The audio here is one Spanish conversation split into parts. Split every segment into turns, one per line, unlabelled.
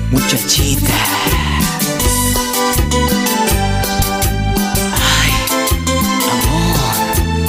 muchachita. Ay, amor.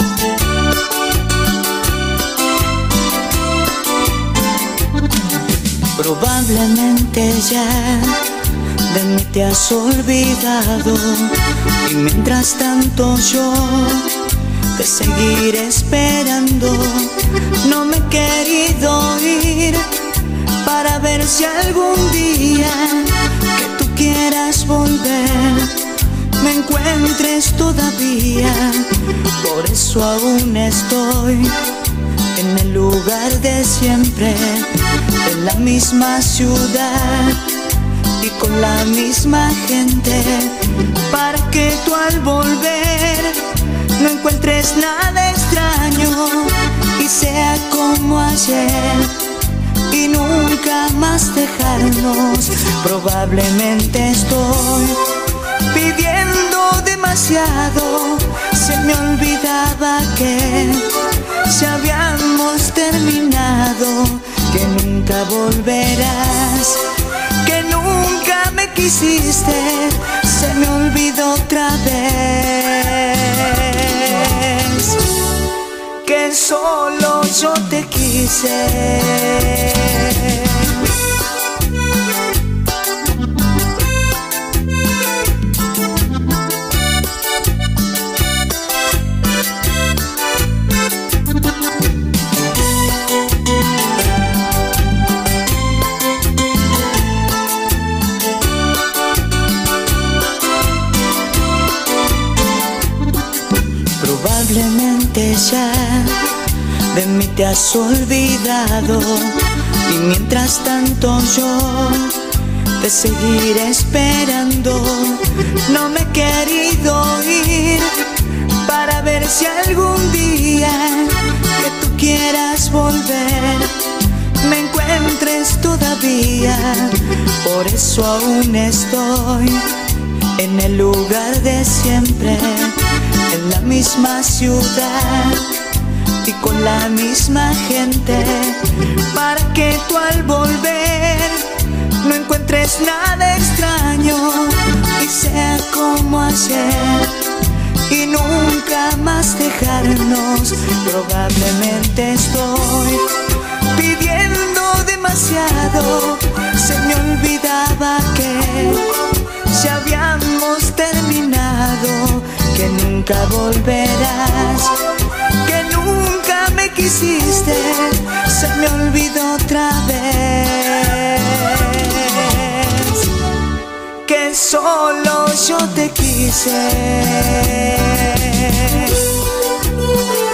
Probablemente ya de mí te has olvidado, y mientras tanto yo te seguiré esperando. No me he querido ir para ver si algún día que tú quieras volver me encuentres todavía. Por eso aún estoy en el lugar de siempre, en la misma ciudad y con la misma gente, para que tú al volver no encuentres nada extraño y sea como ayer y nunca más dejarnos. Probablemente estoy pidiendo demasiado, se me olvidaba que ya habíamos terminado, que nunca volverás, que nunca me quisiste, se me olvidó otra vez, que solo yo te quise. Probablemente ya de mí te has olvidado, y mientras tanto yo te seguiré esperando. No me he querido ir para ver si algún día que tú quieras volver me encuentres todavía. Por eso aún estoy en el lugar de siempre, en la misma ciudad y con la misma gente, para que tú al volver no encuentres nada extraño y sea como ayer y nunca más dejarnos. Probablemente estoy pidiendo demasiado, se me olvidaba que ya habíamos terminado, que nunca volverás, que nunca me quisiste, se me olvidó otra vez, que solo yo te quise.